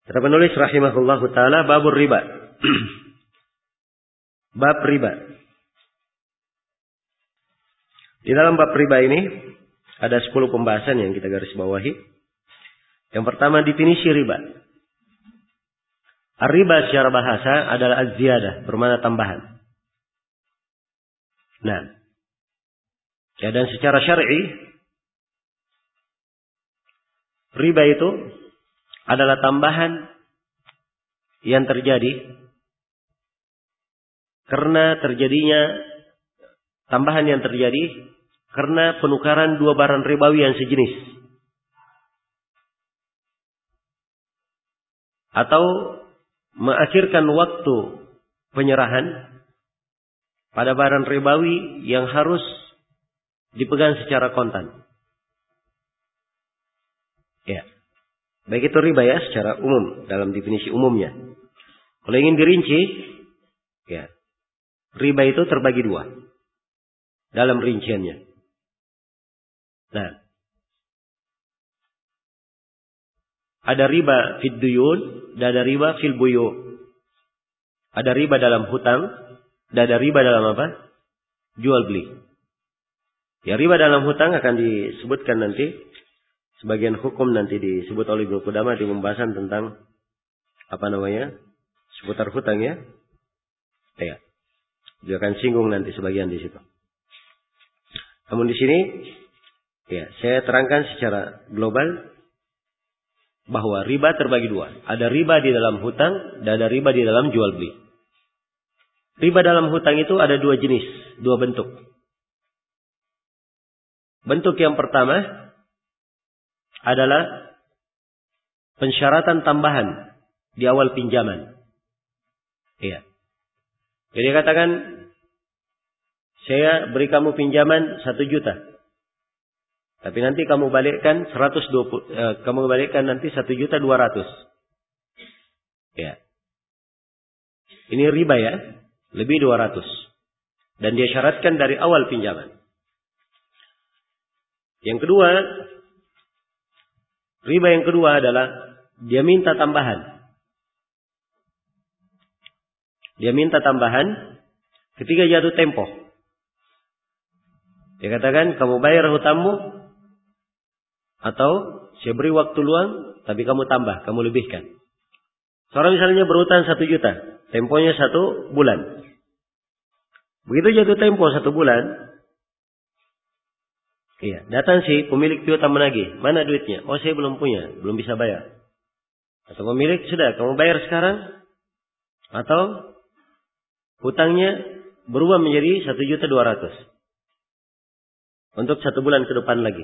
Kata penulis rahimahullahu taala, babur riba. Bab riba. Di dalam bab riba ini ada 10 pembahasan yang kita garis bawahi. Yang pertama, definisi riba. Ar-riba secara bahasa adalah az-ziyadah, bermakna tambahan. Nah, ya, dan secara syar'i riba itu adalah tambahan yang terjadi karena penukaran dua barang ribawi yang sejenis, atau mengakhirkan waktu penyerahan pada barang ribawi yang harus dipegang secara kontan. Ya. Baik itu riba ya secara umum, dalam definisi umumnya. Kalau ingin dirinci, ya, riba itu terbagi 2 dalam rinciannya. Nah, ada riba fid duyun, dan ada riba fil buyu. Ada riba dalam hutang, dan ada riba dalam apa? Jual beli. Ya, riba dalam hutang akan disebutkan nanti. Sebagian hukum nanti disebut oleh Ibnu Qudamah di pembahasan tentang seputar hutang ya. Ya. Dia akan singgung nanti sebagian di situ. Namun di sini ya, saya terangkan secara global bahwa riba terbagi 2. Ada riba di dalam hutang dan ada riba di dalam jual beli. Riba dalam hutang itu ada 2 jenis, 2 bentuk. Bentuk yang pertama adalah pensyaratan tambahan di awal pinjaman. Iya. Jadi katakan, saya beri kamu pinjaman 1 juta. Tapi nanti kamu balikkan 120, kamu balikkan nanti 1.200.000. Ya. Ini riba ya, lebih 200. Dan dia syaratkan dari awal pinjaman. Yang kedua, riba yang kedua adalah dia minta tambahan. Dia minta tambahan ketika jatuh tempo. Dia katakan, kamu bayar hutangmu, atau saya beri waktu luang, tapi kamu tambah, kamu lebihkan. Seorang misalnya berhutang 1 juta, temponya 1 bulan. Begitu jatuh tempo 1 bulan, iya, datang si pemilik piutang menagih. Mana duitnya? Oh, saya belum punya, belum bisa bayar. Atau pemilik, sudah, kamu bayar sekarang, atau hutangnya berubah menjadi 1.200.000 untuk 1 bulan ke depan lagi.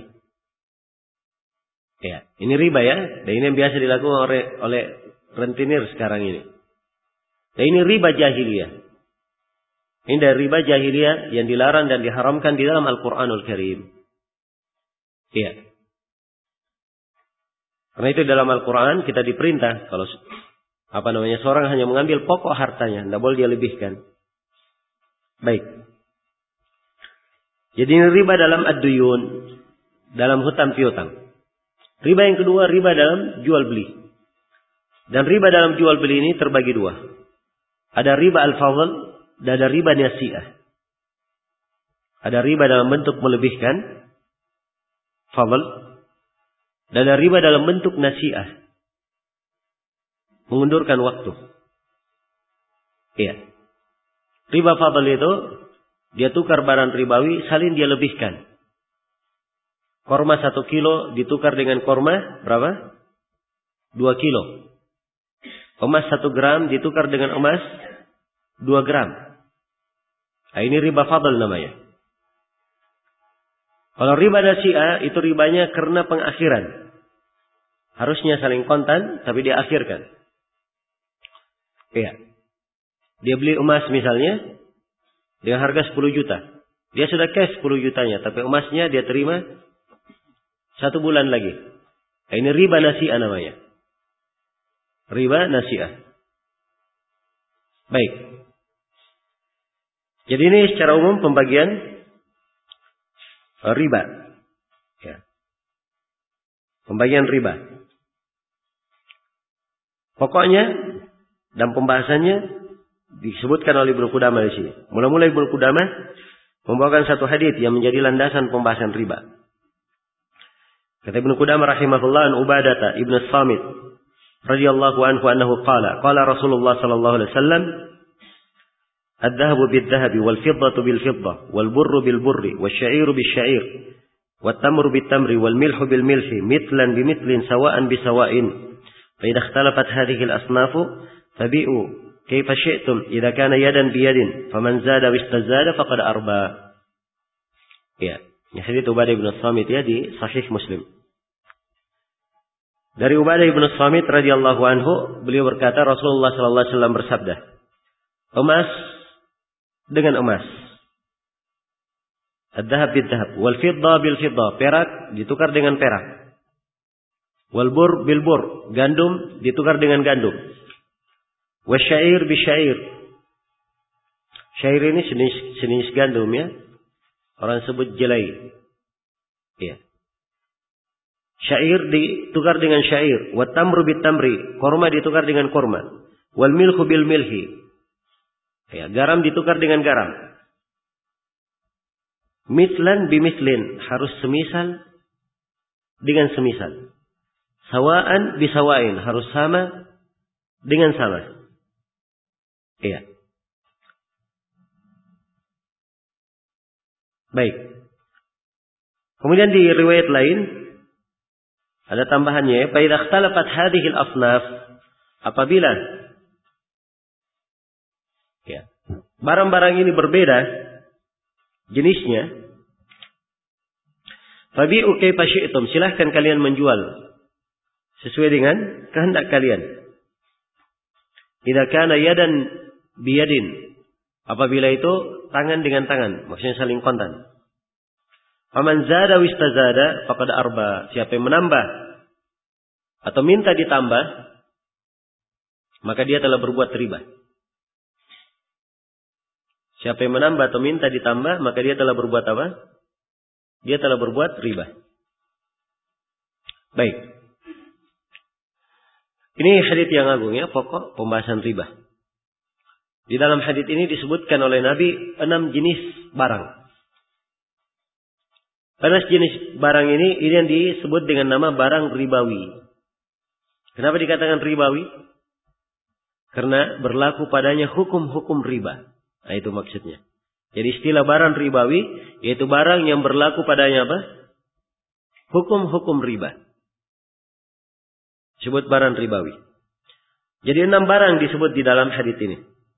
Ya, ini riba ya, dan ini yang biasa dilakukan oleh rentenir sekarang ini. Dan ini riba jahiliyah. Ini dari riba jahiliyah yang dilarang dan diharamkan di dalam Al-Quranul Karim. Iya. Karena itu dalam Al-Quran kita diperintah kalau seorang hanya mengambil pokok hartanya, tidak boleh dia lebihkan. Baik. Jadi ini riba dalam ad-duyun, dalam hutang piutang. Riba yang kedua, riba dalam jual beli. Dan riba dalam jual beli ini terbagi 2. Ada riba al-fadl dan ada riba nasi'ah. Ada riba dalam bentuk melebihkan, fadl, dan ada riba dalam bentuk nasi'ah, mengundurkan waktu. Iya. Riba fadl itu dia tukar barang ribawi, salin dia lebihkan. Korma 1 kilo ditukar dengan korma berapa? 2 kilo. Emas 1 gram ditukar dengan emas 2 gram. Nah, ini riba fadl namanya. Kalau riba nasi'ah itu ribanya karena pengakhiran. Harusnya saling kontan, tapi dia akhirkan. Iya. Dia beli emas misalnya dengan harga 10 juta. Dia sudah cash 10 jutanya, tapi emasnya dia terima 1 bulan lagi. Nah, ini riba nasi'ah namanya. Riba nasi'ah. Baik. Jadi ini secara umum pembagian riba. Ya. Pembagian riba. Pokoknya dan pembahasannya disebutkan oleh Ibnu Qudamah di sini. Mula-mula Ibnu Qudamah membawakan satu hadits yang menjadi landasan pembahasan riba. Kata Ibnu Qudamah rahimahullah an Ubadah ibn Samit radhiyallahu anhu annahu qala Rasulullah sallallahu alaihi wasallam ad-dhahabu bid-dhahabi wal fiddatu bil fiddah wal burru bil burri wasy-sya'iru bis-sya'ir wat tamru bit tamri wal milhu bil milhi mithlan bi mithlin sawa'an bi sawa'in fa idza ikhtalafat hadhihi al asnafu fabi'u kayfa syi'tum idza kana yadan bi yadin faman zada wa istazada faqad arba. Ya, hadits Ubadah bin Samit ya di Sahih Muslim. Dari Ubadah bin Samit radhiyallahu anhu, beliau berkata Rasulullah sallallahu alaihi wasallam bersabda, emas dengan emas, ad-dhahab bid-dhahab, wal fiddah bil fiddah, perak ditukar dengan perak, wal bur bil bur, gandum ditukar dengan gandum, wasyair bisyair. Syair ini jenis gandum ya, orang sebut jelai. Ya. Syair ditukar dengan syair, wat tamru bit tamri, korma ditukar dengan korma, wal milhu bil milhi. Ya, garam ditukar dengan garam. Mislan bimislin, harus semisal dengan semisal. Sawaan bisawain, harus sama dengan sama. Iya. Baik. Kemudian di riwayat lain ada tambahannya ya, fa idza ikhtalafat hadhihi al-asnaf, apabila ya, barang-barang ini berbeda jenisnya, fabi'u kaifa syi'tum, silahkan kalian menjual sesuai dengan kehendak kalian. Idza kana yadan biyadin, apabila itu tangan dengan tangan, maksudnya saling kontan. Faman zada wistazada faqad arba, siapa yang menambah atau minta ditambah, maka dia telah berbuat riba. Siapa yang menambah atau minta ditambah, maka dia telah berbuat apa? Dia telah berbuat riba. Baik. Ini hadits yang agung ya, pokok pembahasan riba. Di dalam hadits ini disebutkan oleh Nabi 6 jenis barang. 6 jenis barang ini yang disebut dengan nama barang ribawi. Kenapa dikatakan ribawi? Karena berlaku padanya hukum-hukum riba. Nah, itu maksudnya. Jadi istilah barang ribawi yaitu barang yang berlaku padanya apa? Hukum-hukum riba. Disebut barang ribawi. Jadi 6 barang disebut di dalam hadits ini.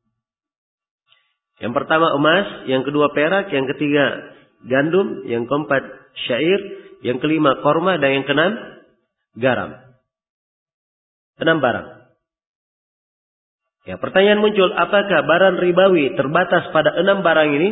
Yang pertama emas, yang kedua perak, yang ketiga gandum, yang keempat syair, yang kelima korma, dan yang keenam garam. 6 barang. Ya, pertanyaan muncul, apakah barang ribawi terbatas pada 6 barang ini?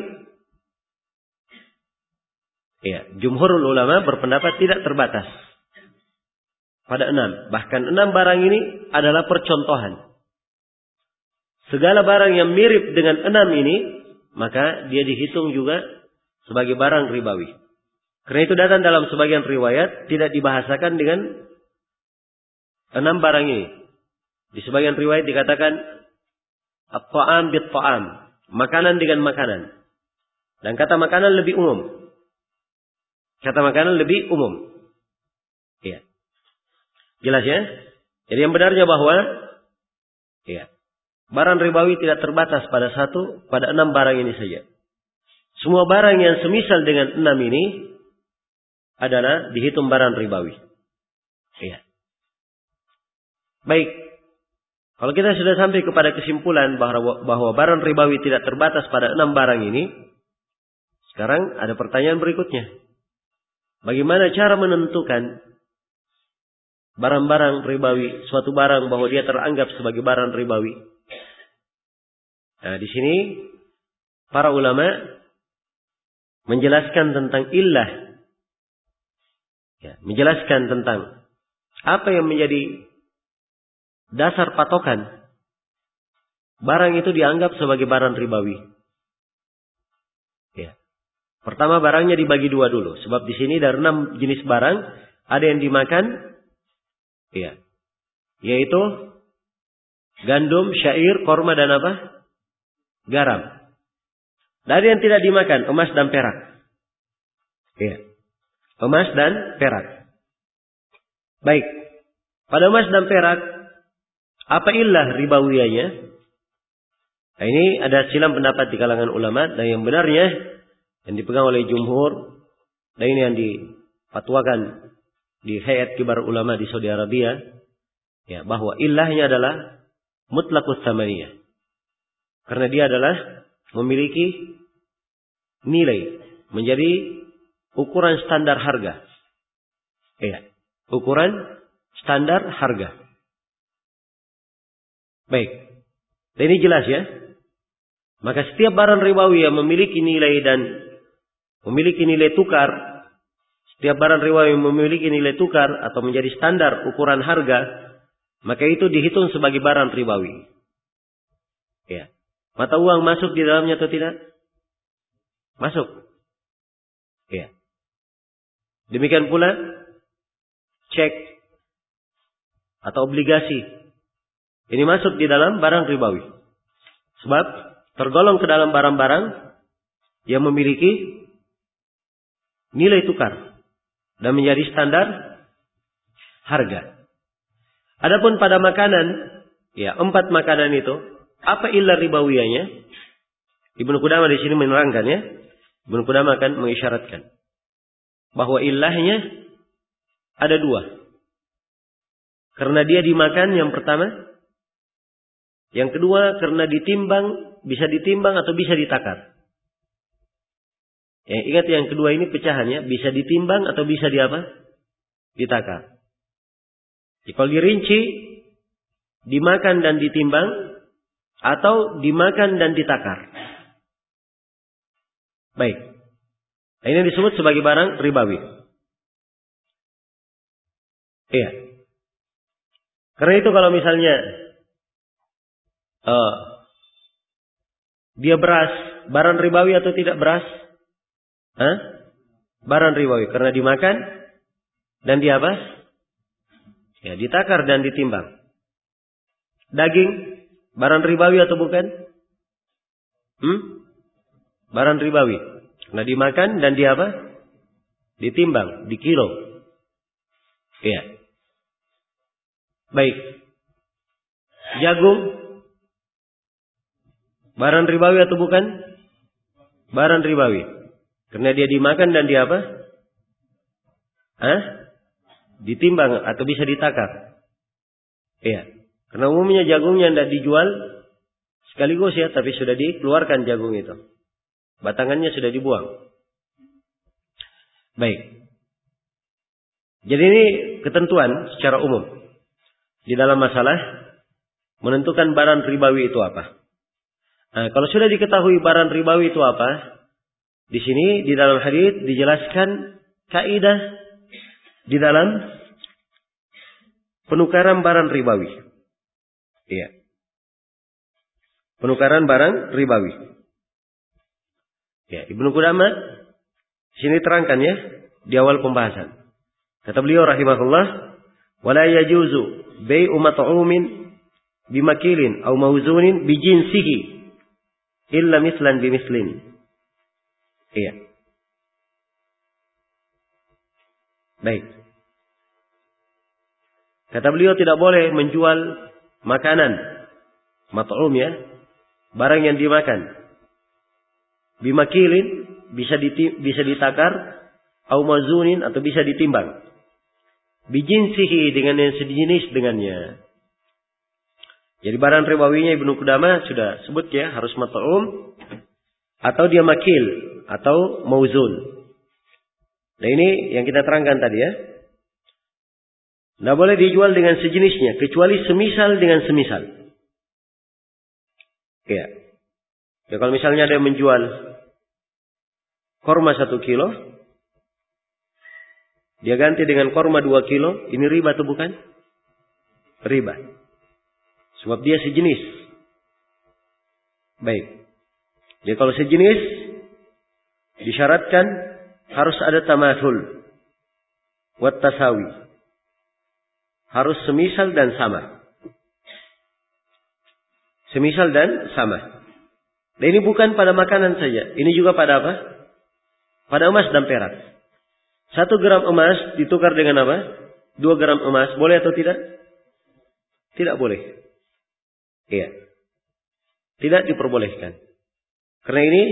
Ya, jumhurul ulama berpendapat tidak terbatas pada 6. Bahkan 6 barang ini adalah percontohan. Segala barang yang mirip dengan 6 ini, maka dia dihitung juga sebagai barang ribawi. Karena itu datang dalam sebagian riwayat tidak dibahasakan dengan 6 barang ini. Di sebagian riwayat dikatakan at-ta'am bit-ta'am, makanan dengan makanan. Dan kata makanan lebih umum. Kata makanan lebih umum. Iya. Jelas ya? Jadi yang benarnya bahwa iya, barang ribawi tidak terbatas pada 6 barang ini saja. Semua barang yang semisal dengan 6 ini adalah dihitung barang ribawi. Iya. Baik. Kalau kita sudah sampai kepada kesimpulan bahwa barang ribawi tidak terbatas pada 6 barang ini, sekarang ada pertanyaan berikutnya. Bagaimana cara menentukan barang-barang ribawi, suatu barang bahwa dia teranggap sebagai barang ribawi? Nah, di sini para ulama menjelaskan tentang illah, ya, menjelaskan tentang apa yang menjadi dasar patokan barang itu dianggap sebagai barang ribawi. Ya. Pertama, barangnya dibagi 2 dulu, sebab di sini dari 6 jenis barang ada yang dimakan, ya, yaitu Gandum, syair, korma dan apa? Garam. Dari yang tidak dimakan, emas dan perak. Iya. Emas dan perak. Baik. Pada emas dan perak, apa illah ribawiyahnya? Nah, ini ada silang pendapat di kalangan ulama, dan yang benarnya yang dipegang oleh jumhur, dan ini yang difatwakan di Hayat Kibar Ulama di Saudi Arabia, ya, bahwa illahnya adalah mutlaqus tsamaniyah. Karena dia adalah memiliki nilai, menjadi ukuran standar harga. Ya, ukuran standar harga. Baik. Dan ini jelas ya. Maka setiap barang ribawi yang memiliki nilai dan memiliki nilai tukar, setiap barang ribawi yang memiliki nilai tukar atau menjadi standar ukuran harga, maka itu dihitung sebagai barang ribawi. Ya. Mata uang masuk di dalamnya atau tidak? Masuk. Ya. Demikian pula cek atau obligasi. Ini masuk di dalam barang ribawi. Sebab tergolong ke dalam barang-barang yang memiliki nilai tukar dan menjadi standar harga. Adapun pada makanan, ya 4 makanan itu, apa illah ribawiyahnya? Ibnu Qudamah di sini menerangkan ya. Ibnu Qudamah akan mengisyaratkan bahwa illahnya ada 2. Karena dia dimakan yang pertama. Yang kedua karena ditimbang, bisa ditimbang atau bisa ditakar. Ya, ingat yang kedua ini pecahannya, bisa ditimbang atau bisa ditakar. Kalau dirinci, dimakan dan ditimbang, atau dimakan dan ditakar. Baik. Nah, ini disebut sebagai barang ribawi. Iya. Karena itu kalau misalnya dia beras, barang ribawi atau tidak beras? Barang ribawi. Karena dimakan dan ya, ditakar dan ditimbang. Daging, barang ribawi atau bukan? Barang ribawi. Karena dimakan dan ditimbang, dikilo. Iya. Baik. Jagung, barang ribawi atau bukan? Barang ribawi. Karena dia dimakan dan ditimbang atau bisa ditakar. Iya. Karena umumnya jagungnya tidak dijual sekaligus ya, tapi sudah dikeluarkan jagung itu. Batangannya sudah dibuang. Baik. Jadi ini ketentuan secara umum di dalam masalah menentukan barang ribawi itu apa. Nah, kalau sudah diketahui barang ribawi itu apa, di sini di dalam hadits dijelaskan kaidah di dalam penukaran barang ribawi. Iya. Penukaran barang ribawi. Ya, Ibnu Qudamah di sini terangkan ya di awal pembahasan. Kata beliau rahimahullah, wala yajuzu bai'u mat'umin bimakilin aw mawzunin bijinsihi illa mislan bimislin. Iya. Baik. Kata beliau tidak boleh menjual makanan mat'um ya, barang yang dimakan. Bimakilin bisa ditakar, au mazunin atau bisa ditimbang. Bijinsihi dengan yang sejenis dengannya. Jadi barang ribawinya Ibnu Qudamah sudah sebut ya, harus mat'um atau dia makil atau mauzun. Nah ini yang kita terangkan tadi ya. Tidak boleh dijual dengan sejenisnya kecuali semisal dengan semisal. Ya. Ya kalau misalnya ada yang menjual korma 1 kilo, dia ganti dengan korma 2 kilo, ini riba atau bukan? Riba. Sebab dia sejenis. Baik. Jadi kalau sejenis, disyaratkan harus ada tamathul. Wat tasawi. Harus semisal dan sama. Semisal dan sama. Dan ini bukan pada makanan saja. Ini juga pada apa? Pada emas dan perak. 1 gram emas ditukar dengan apa? 2 gram emas. Boleh atau tidak? Tidak boleh. Iya. Tidak diperbolehkan. Karena ini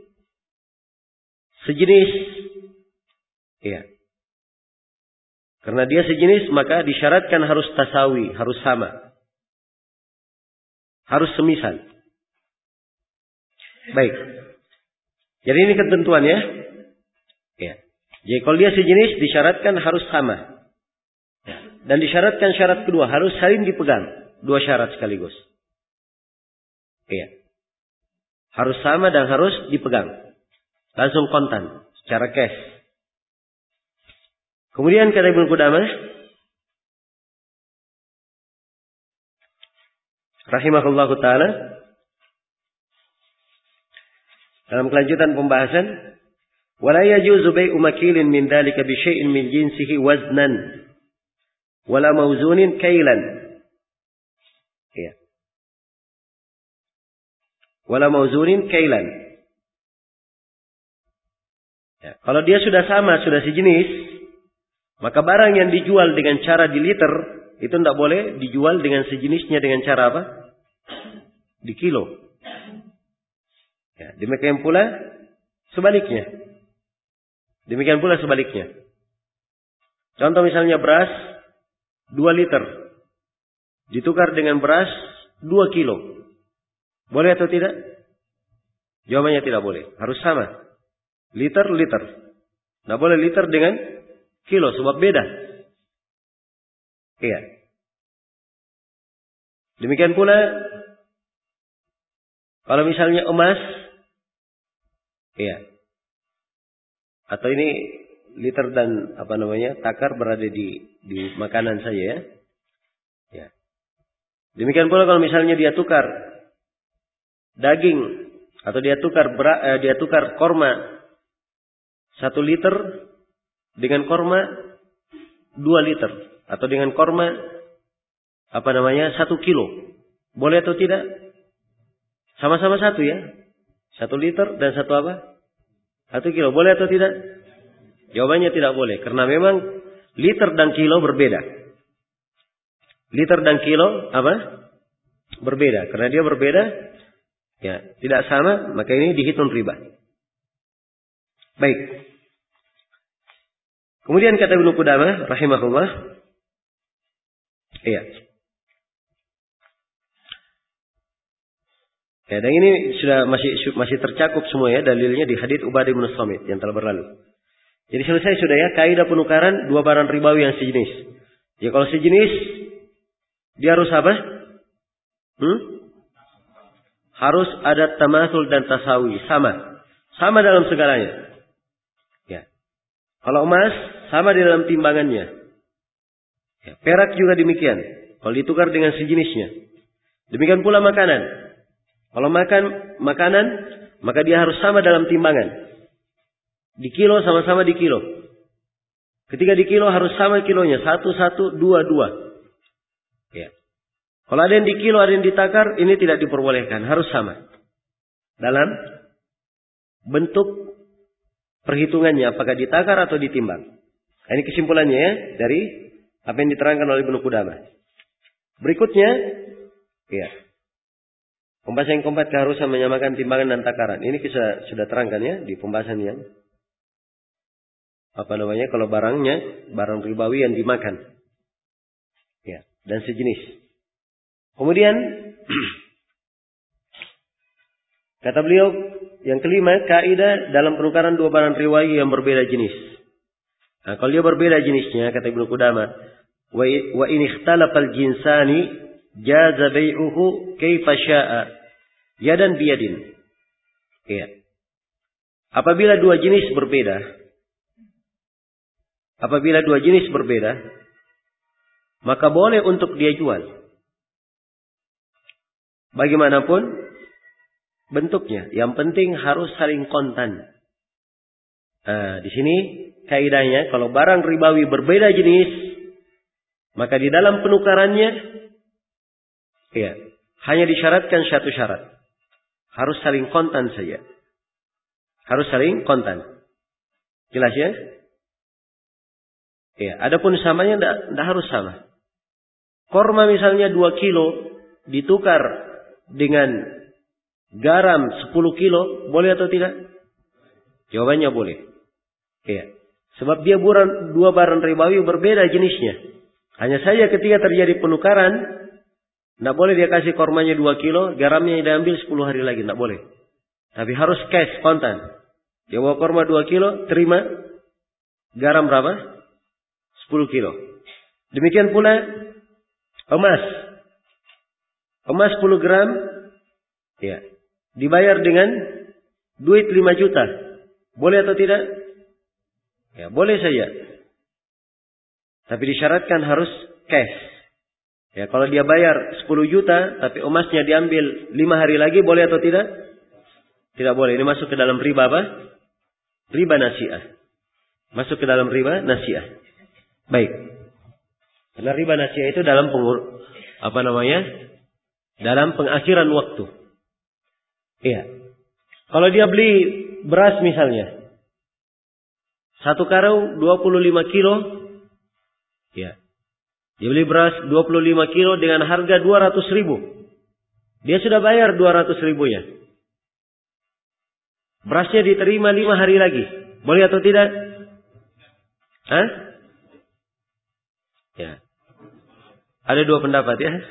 sejenis. Iya. Karena dia sejenis maka disyaratkan harus tasawi, harus sama. Harus semisal. Baik. Jadi ini ketentuannya. Ya. Jadi kalau dia sejenis disyaratkan harus sama. Ya. Dan disyaratkan syarat kedua harus saling dipegang. 2 syarat sekaligus. Ya. Harus sama dan harus dipegang. Langsung kontan. Secara cash. Kemudian kata Ibnu Qudamah. Rahimahullahu ta'ala. Dalam kelanjutan pembahasan, wala yajuzu bai'u makilin min dzalika bi syai'in min jinsihi waznan wala mawzunin kailan. Ya. Wala mawzunin kailan. Ya, kalau dia sudah sama, sudah sejenis, maka barang yang dijual dengan cara di liter itu tidak boleh dijual dengan sejenisnya dengan cara apa? Di kilo. Ya, demikian pula sebaliknya. Demikian pula sebaliknya. Contoh misalnya beras 2 liter. Ditukar dengan beras 2 kilo. Boleh atau tidak? Jawabannya tidak boleh. Harus sama. Liter. Tidak boleh liter dengan kilo. Sebab beda. Iya. Demikian pula. Kalau misalnya emas. Iya. Atau ini liter dan takar berada di makanan saja ya. Ya. Demikian pula kalau misalnya dia tukar daging atau dia tukar korma 1 liter dengan korma 2 liter atau dengan korma 1 kilo. Boleh atau tidak? Sama-sama 1 ya. 1 liter dan 1 apa? 1 kilo. Boleh atau tidak? Jawabannya tidak boleh. Karena memang liter dan kilo berbeda. Liter dan kilo apa? Berbeda. Karena dia berbeda. Ya, tidak sama. Maka ini dihitung riba. Baik. Kemudian kata Ibnu Qudamah rahimahullah. Iya. Ya, dan ini sudah masih tercakup semua ya dalilnya di hadits Ubadah bin Samit yang telah berlalu. Jadi selesai sudah ya kaidah penukaran 2 barang ribawi yang sejenis. Ya kalau sejenis dia harus apa? Harus ada tamatsul dan tasawi, sama dalam segalanya. Ya. Kalau emas sama di dalam timbangannya. Ya, perak juga demikian. Kalau ditukar dengan sejenisnya. Demikian pula makanan. Kalau makan makanan, maka dia harus sama dalam timbangan. Di kilo sama-sama di kilo. Ketika di kilo harus sama kilonya. 1, 2, 2. Ya. Kalau ada yang di kilo, ada yang ditakar, ini tidak diperbolehkan. Harus sama. Dalam bentuk perhitungannya. Apakah ditakar atau ditimbang. Nah, ini kesimpulannya ya. Dari apa yang diterangkan oleh Ibnu Qudamah. Berikutnya. Ya. Pembahasan yang keempat keharusan menyamakan timbangan dan takaran. Ini kita sudah terangkan ya di pembahasan yang kalau barang ribawi yang dimakan. Ya, dan sejenis. Kemudian kata beliau yang kelima, kaidah dalam penukaran 2 barang ribawi yang berbeda jenis. Nah, kalau dia berbeda jenisnya kata Ibnu Qudamah, wa in ikhtalafal jinsani jaza bai'uhu kaifa syaa yadan biyadin. Ya. Apabila 2 jenis berbeda, maka boleh untuk dia jual. Bagaimanapun bentuknya, yang penting harus saling kontan. Nah, di sini kaidahnya kalau barang ribawi berbeda jenis, maka di dalam penukarannya ya, hanya disyaratkan satu syarat. Harus saling kontan saja. Harus saling kontan. Jelas ya? Ya, adapun samanya tidak harus sama. Korma misalnya 2 kilo ditukar dengan garam 10 kilo, boleh atau tidak? Jawabannya boleh. Ya. Sebab dia dua barang ribawi berbeda jenisnya. Hanya saja ketika terjadi penukaran, tidak boleh dia kasih kormanya 2 kilo, garamnya diambil 10 hari lagi, tidak boleh. Tapi harus cash, kontan. Dia bawa korma 2 kilo, terima garam berapa? 10 kilo. Demikian pula emas. Emas 10 gram, ya, dibayar dengan duit 5 juta. Boleh atau tidak? Ya, boleh saja. Tapi disyaratkan harus cash. Ya, kalau dia bayar 10 juta, tapi emasnya diambil 5 hari lagi, boleh atau tidak? Tidak boleh. Ini masuk ke dalam riba apa? Riba nasi'ah. Masuk ke dalam riba nasi'ah. Baik. Karena riba nasi'ah itu dalam dalam pengakhiran waktu. Iya. Kalau dia beli beras misalnya, 1 karung 25 kilo, ya. Dia beli beras 25 kilo dengan harga 200 ribu. Dia sudah bayar 200 ribunya. Berasnya diterima 5 hari lagi. Boleh atau tidak? Hah? Ya. Ada 2 pendapat ya.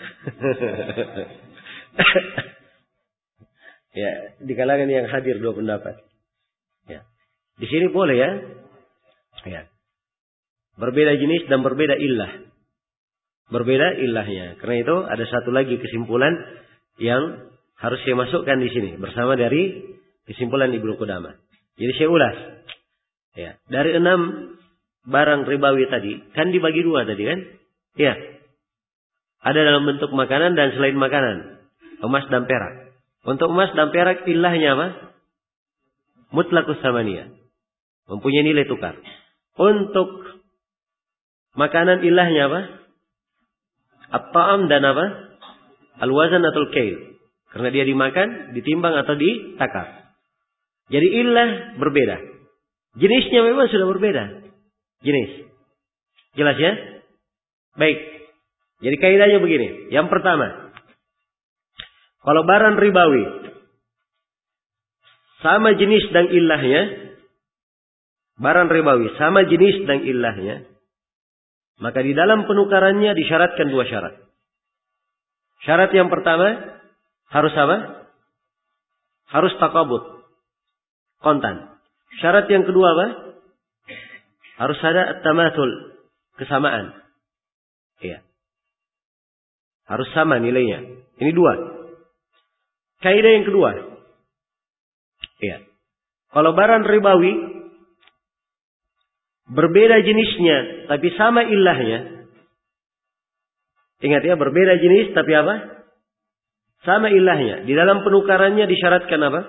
Ya, di kalangan yang hadir 2 pendapat. Ya. Di sini boleh ya. Ya. Berbeda jenis dan berbeda illah. Berbeda ilahnya. Karena itu ada satu lagi kesimpulan yang harus saya masukkan di sini bersama dari kesimpulan Ibnu Qudamah. Jadi saya ulas. Ya, dari 6 barang ribawi tadi kan dibagi 2 tadi kan? Ya. Ada dalam bentuk makanan dan selain makanan. Emas dan perak. Untuk emas dan perak ilahnya apa? Mutlaqus samaniyah. Mempunyai nilai tukar. Untuk makanan ilahnya apa? At-ta'am dan apa? Al-wazan atau al-kail. Karena dia dimakan, ditimbang atau ditakar. Jadi ilah berbeda. Jenisnya memang sudah berbeda. Jenis. Jelas ya? Baik. Jadi kaidahnya begini. Yang pertama. Kalau barang ribawi. Sama jenis dan ilahnya. Barang ribawi. Sama jenis dan ilahnya. Maka di dalam penukarannya disyaratkan 2 syarat. Syarat yang pertama. Harus apa? Harus taqabud. Kontan. Syarat yang kedua apa? Harus ada at-tamathul. Kesamaan. Iya. Harus sama nilainya. Ini 2. Kaidah yang kedua. Iya. Kalau barang ribawi. Berbeda jenisnya. Tapi sama ilahnya. Ingat ya. Berbeda jenis tapi apa? Sama ilahnya. Di dalam penukarannya disyaratkan apa?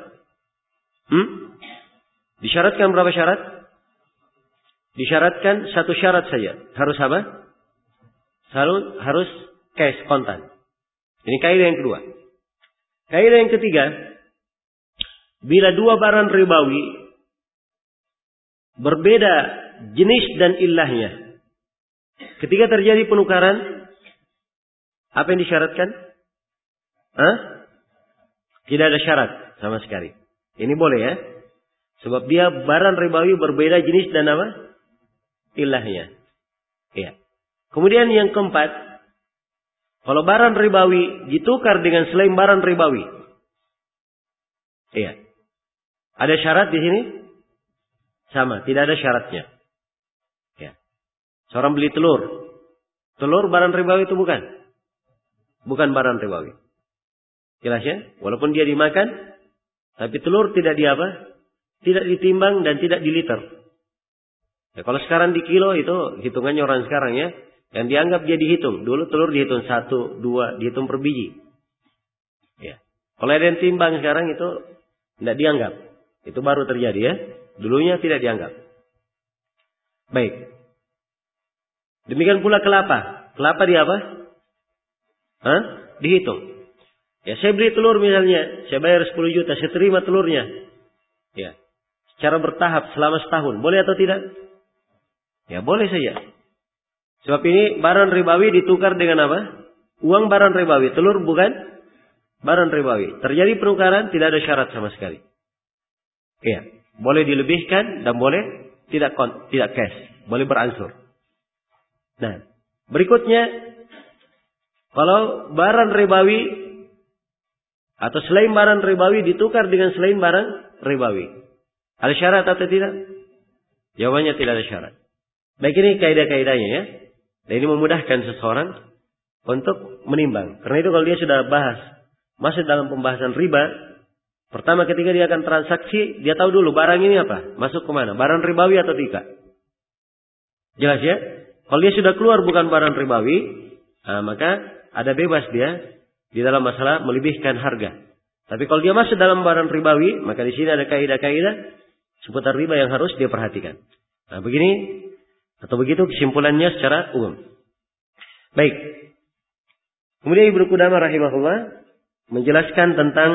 Disyaratkan berapa syarat? Disyaratkan 1 syarat saja. Harus apa? Harus cash, kontan. Ini kaidah yang kedua. Kaidah yang ketiga. Bila 2 barang ribawi. Berbeda jenis dan ilahnya. Ketika terjadi penukaran. Apa yang disyaratkan? Tidak ada syarat sama sekali. Ini boleh ya. Sebab dia barang ribawi berbeda jenis dan apa? Ilahnya. Iya. Kemudian yang keempat. Kalau barang ribawi ditukar dengan selain barang ribawi. Iya. Ada syarat di sini? Sama. Tidak ada syaratnya. Iya. Seorang beli telur. Telur barang ribawi itu bukan? Bukan barang ribawi. Jelas ya? Walaupun dia dimakan. Tapi telur tidak tidak ditimbang dan tidak diliter. Ya, kalau sekarang di kilo itu hitungannya orang sekarang ya. Yang dianggap dia dihitung. Dulu telur dihitung 1, 2, dihitung per biji. Ya. Kalau ada yang timbang sekarang itu tidak dianggap. Itu baru terjadi ya. Dulunya tidak dianggap. Baik. Demikian pula kelapa. Kelapa di apa? Dihitung. Ya, saya beli telur misalnya, saya bayar 10 juta, saya terima telurnya. Ya. Secara bertahap selama setahun, boleh atau tidak? Ya, boleh saja. Sebab ini barang ribawi ditukar dengan apa? Uang barang ribawi, telur bukan barang ribawi. Terjadi penukaran, tidak ada syarat sama sekali. Ya, boleh dilebihkan dan boleh tidak cash, boleh berangsur. Nah, berikutnya kalau barang ribawi atau selain barang ribawi ditukar dengan selain barang ribawi, ada syarat atau tidak? Jawabannya tidak ada syarat. Baik, ini kaidah-kaidahnya ya. Dan ini memudahkan seseorang untuk menimbang. Karena itu kalau dia sudah masuk dalam pembahasan riba, pertama ketika dia akan transaksi, dia tahu dulu barang ini apa, masuk ke mana, barang ribawi atau tidak. Jelas ya? Kalau dia sudah keluar bukan barang ribawi, maka ada bebas dia di dalam masalah melebihkan harga. Tapi kalau dia masuk dalam barang ribawi, maka di sini ada kaidah-kaidah seputar riba yang harus dia perhatikan. Nah, begini atau begitu kesimpulannya secara umum. Baik. Kemudian Ibnu Qudamah rahimahullah menjelaskan tentang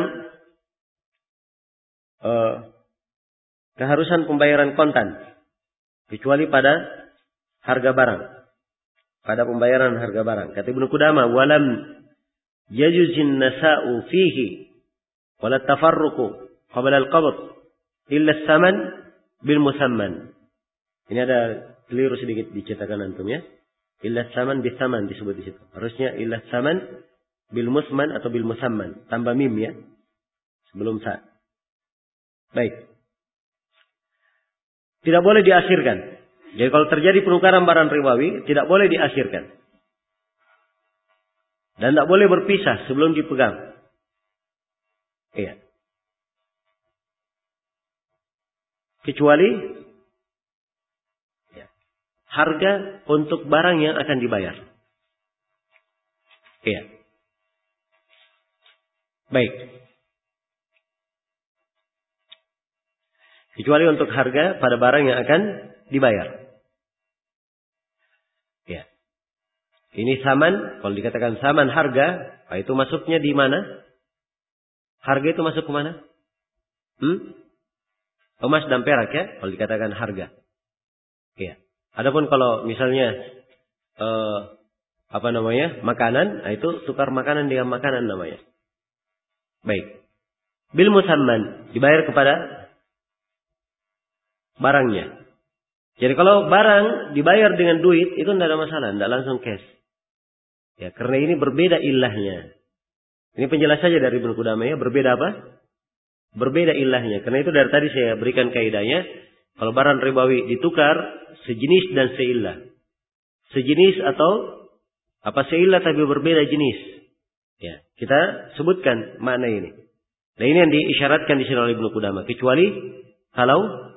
keharusan pembayaran kontan kecuali pada harga barang. Pada pembayaran harga barang. Kata Ibnu Qudamah, walam yajuzin nasa'u fihi wala tafarruqu qabla al-qabd illa as-saman bil musamman. Ini ada keliru sedikit di cetakan antum ya. Illa as-saman bis saman disebut di situ. Harusnya illa as-saman bil musman atau bil musamman. Tambah mim ya. Sebelum sa. Baik. Tidak boleh diakhirkan. Jadi kalau terjadi penukaran barang ribawi, tidak boleh diakhirkan. Dan tidak boleh berpisah sebelum dipegang. Iya. Kecuali ya, harga untuk barang yang akan dibayar. Iya. Baik. Kecuali untuk harga pada barang yang akan dibayar. Ya. Ini saman, kalau dikatakan saman harga, itu masuknya di mana? Harga itu masuk ke mana? Emas dan perak ya, kalau dikatakan harga. Ya. Adapun kalau misalnya makanan, itu tukar makanan dengan makanan namanya. Baik. Bil musamman dibayar kepada barangnya. Jadi kalau barang dibayar dengan duit itu tidak ada masalah, tidak langsung cash. Ya, karena ini berbeda ilahnya. Ini penjelasannya dari Ibnu Qudamah ya, berbeda apa? Berbeda ilahnya. Karena itu dari tadi saya berikan kaidahnya, kalau barang ribawi ditukar sejenis dan seilah. Sejenis atau seilah tapi berbeda jenis. Ya, kita sebutkan makna ini. Nah, ini yang diisyaratkan di sini oleh Ibnu Qudamah, kecuali kalau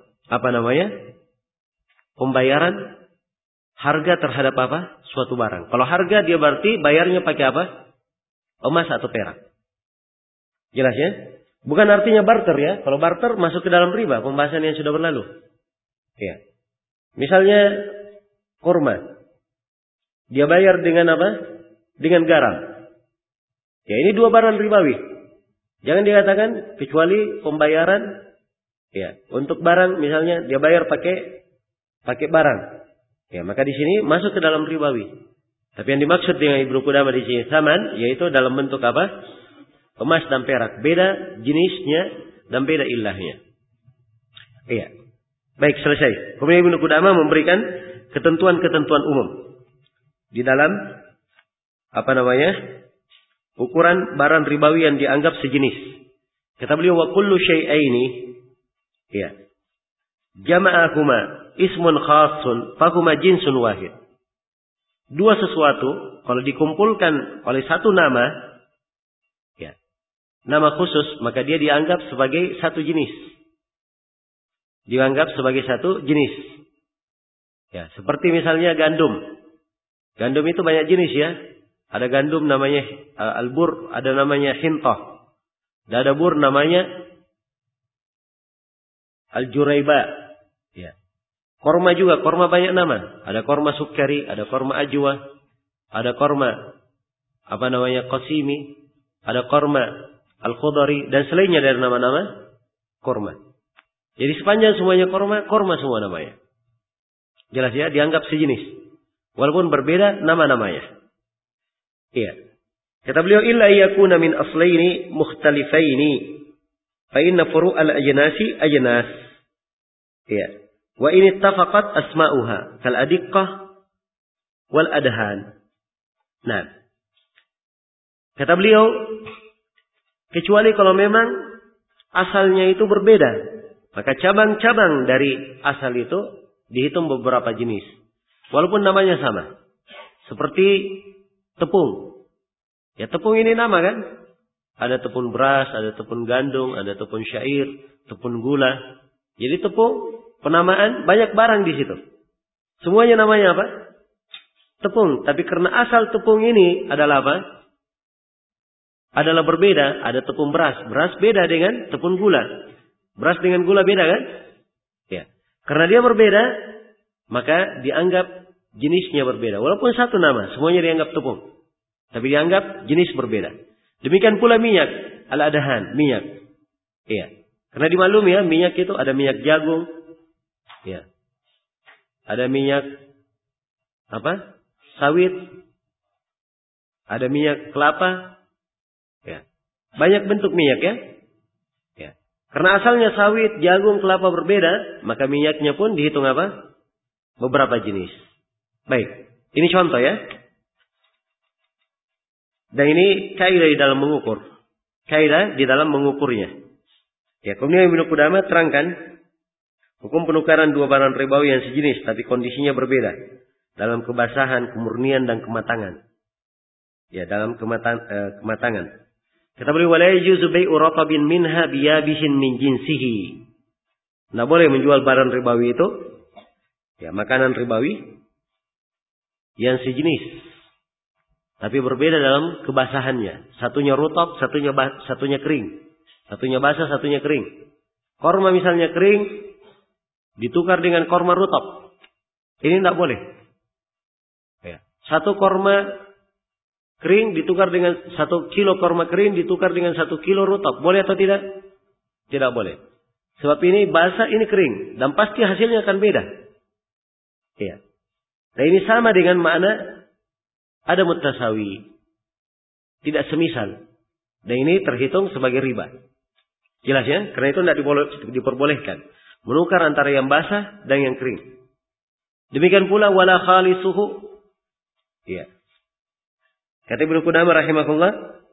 pembayaran harga terhadap suatu barang. Kalau harga dia berarti bayarnya pakai apa? Emas atau perak. Jelas ya? Bukan artinya barter ya. Kalau barter masuk ke dalam riba, pembahasan yang sudah berlalu. Ya. Misalnya kurma. Dia bayar dengan apa? Dengan garam. Ya, ini dua barang ribawi. Jangan dikatakan kecuali pembayaran ya, untuk barang misalnya dia bayar pakai barang. Ya, maka di sini masuk ke dalam ribawi. Tapi yang dimaksud dengan Ibnu Qudamah di sini saman, yaitu dalam bentuk apa? Emas dan perak. Beda jenisnya dan beda ilahnya. Iya. Baik, selesai. Kemudian Ibnu Qudamah memberikan ketentuan-ketentuan umum di dalam ukuran barang ribawi yang dianggap sejenis. Kata beliau, wa kullu syai'aini ya jama'ahuma ismun khasun fahuma jinsun wahid. Dua sesuatu kalau dikumpulkan oleh satu nama, ya, nama khusus, maka dia dianggap sebagai satu jenis. Dianggap sebagai satu jenis. Ya, seperti misalnya gandum. Gandum itu banyak jenis ya. Ada gandum namanya albur, ada namanya hintah. Dan ada bur namanya al-juraiba. Ya. Korma juga, korma banyak nama. Ada korma sukari, ada korma ajwa, ada korma qasimi, ada korma al-khudari, dan selainnya dari nama-nama korma. Jadi sepanjang semuanya korma, korma semua namanya. Jelas ya, dianggap sejenis. Walaupun berbeda nama-namanya. Iya. Kata beliau, illa yakuna min aslaini mukhtalifaini fa inna furu'al ajnasi ajnas. Iya. Wa in ittafaqat asma'uha kal adiqqah wal adhan. Nah. Kata beliau, kecuali kalau memang asalnya itu berbeda, maka cabang-cabang dari asal itu dihitung beberapa jenis. Walaupun namanya sama. Seperti tepung. Ya, tepung ini nama kan? Ada tepung beras, ada tepung gandum, ada tepung syair, tepung gula. Jadi tepung, penamaan banyak barang di situ. Semuanya namanya apa? Tepung. Tapi karena asal tepung ini adalah apa? Adalah berbeda. Ada tepung beras. Beras beda dengan tepung gula. Beras dengan gula beda kan? Ya. Karena dia berbeda, maka dianggap jenisnya berbeda. Walaupun satu nama, semuanya dianggap tepung. Tapi dianggap jenis berbeda. Demikian pula minyak. Al-adahan, minyak. Iya. Karena dimaklumi ya, minyak itu ada minyak jagung. Ya. Ada minyak apa? Sawit. Ada minyak kelapa. Ya. Banyak bentuk minyak ya. Ya. Karena asalnya sawit, jagung, kelapa berbeda, maka minyaknya pun dihitung apa? Beberapa jenis. Baik. Ini contoh ya. Dan ini kaidah di dalam mengukur. Kaidah di dalam mengukurnya. Ya, kemudian Ibnu Qudamah terangkan hukum penukaran dua barang ribawi yang sejenis tapi kondisinya berbeda dalam kebasahan, kemurnian dan kematangan. Ya, dalam kematangan. Kata beliau, wala yajuzu bai'u ratabin minha biyabihin min jinsihi. Nah, boleh menjual barang ribawi itu, ya, makanan ribawi yang sejenis, tapi berbeda dalam kebasahannya. Satunya rutab, satunya kering. Satunya basah, satunya kering. Korma misalnya kering, ditukar dengan korma rutab. Ini tidak boleh. Ya. Satu korma kering ditukar dengan 1 kilo korma kering ditukar dengan 1 kilo rutab. Boleh atau tidak? Tidak boleh. Sebab ini basah, ini kering. Dan pasti hasilnya akan beda. Ya. Nah, ini sama dengan makna ada mutasawi. Tidak semisal. Dan ini terhitung sebagai riba. Jelas ya? Karena itu tidak diperbolehkan. Menukar antara yang basah dan yang kering. Demikian pula wala khalisuhu. Ya. Kata Ibnu Qudamah rahimahullah,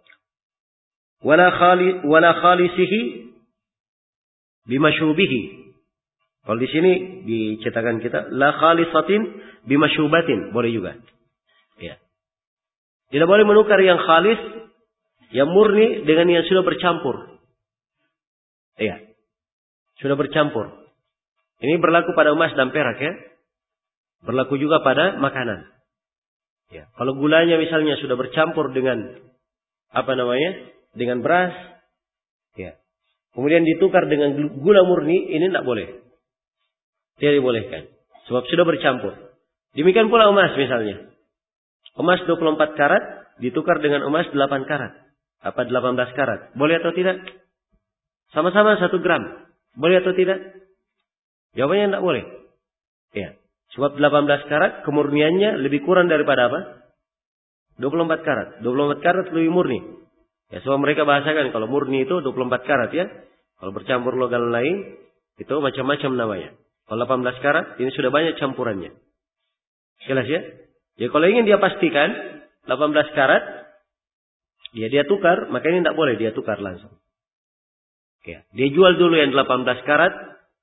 wala khalisihi bimasyubihi. Kalau di sini dicetakan kita la khalisatin bimasyubatin, boleh juga. Ya. Tidak boleh menukar yang khalis, yang murni dengan yang sudah bercampur. Iya. Sudah bercampur. Ini berlaku pada emas dan perak ya. Berlaku juga pada makanan. Ya, kalau gulanya misalnya sudah bercampur dengan dengan beras, ya, kemudian ditukar dengan gula murni, ini tidak boleh, tidak dibolehkan, sebab sudah bercampur. Demikian pula emas misalnya, emas 24 karat ditukar dengan emas 8 karat, 18 karat, boleh atau tidak? Sama-sama 1 gram, boleh atau tidak? Jawabannya tidak boleh. Ya. Sebab 18 karat kemurniannya lebih kurang daripada apa? 24 karat. 24 karat lebih murni. Ya, sebab mereka bahasakan kalau murni itu 24 karat ya. Kalau bercampur logam lain itu macam-macam namanya. Kalau 18 karat ini sudah banyak campurannya. Jelas ya? Ya, kalau ingin dia pastikan 18 karat, ya dia tukar, maka ini tidak boleh dia tukar langsung. Ya, dia jual dulu yang 18 karat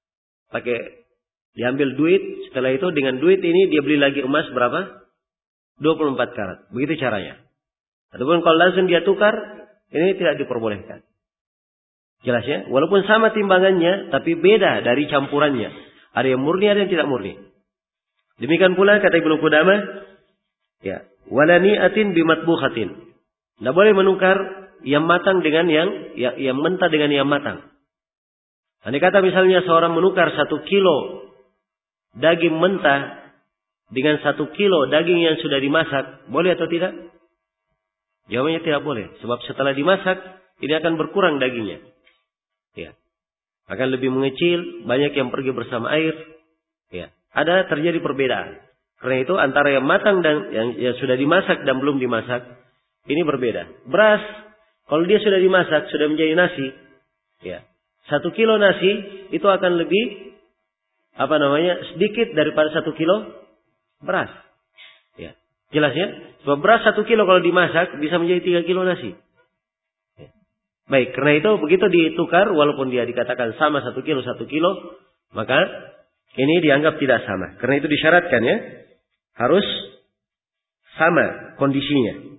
diambil duit, setelah itu dengan duit ini dia beli lagi emas berapa? 24 karat. Begitu caranya. Ataupun kalau langsung dia tukar, ini tidak diperbolehkan. Jelas ya? Walaupun sama timbangannya, tapi beda dari campurannya. Ada yang murni, ada yang tidak murni. Demikian pula kata Ibnu Qudamah, ya, wala ni'atin bimatbukhatin. Tidak boleh menukar yang matang dengan yang mentah dengan yang matang. Andai kata misalnya seorang menukar 1 kilo daging mentah dengan 1 kilo daging yang sudah dimasak, boleh atau tidak? Jawabannya tidak boleh. Sebab setelah dimasak, ini akan berkurang dagingnya. Ya. Akan lebih mengecil, banyak yang pergi bersama air. Ya. Ada terjadi perbedaan. Karena itu antara yang matang dan yang sudah dimasak dan belum dimasak, ini berbeda. Beras, kalau dia sudah dimasak, sudah menjadi nasi, ya, 1 kilo nasi itu akan lebih sedikit daripada 1 kilo beras. Ya, jelas ya? Sebab beras 1 kilo kalau dimasak bisa menjadi 3 kilo nasi. Ya. Baik, karena itu begitu ditukar, walaupun dia dikatakan sama 1 kilo, maka ini dianggap tidak sama. Karena itu disyaratkan ya, harus sama kondisinya.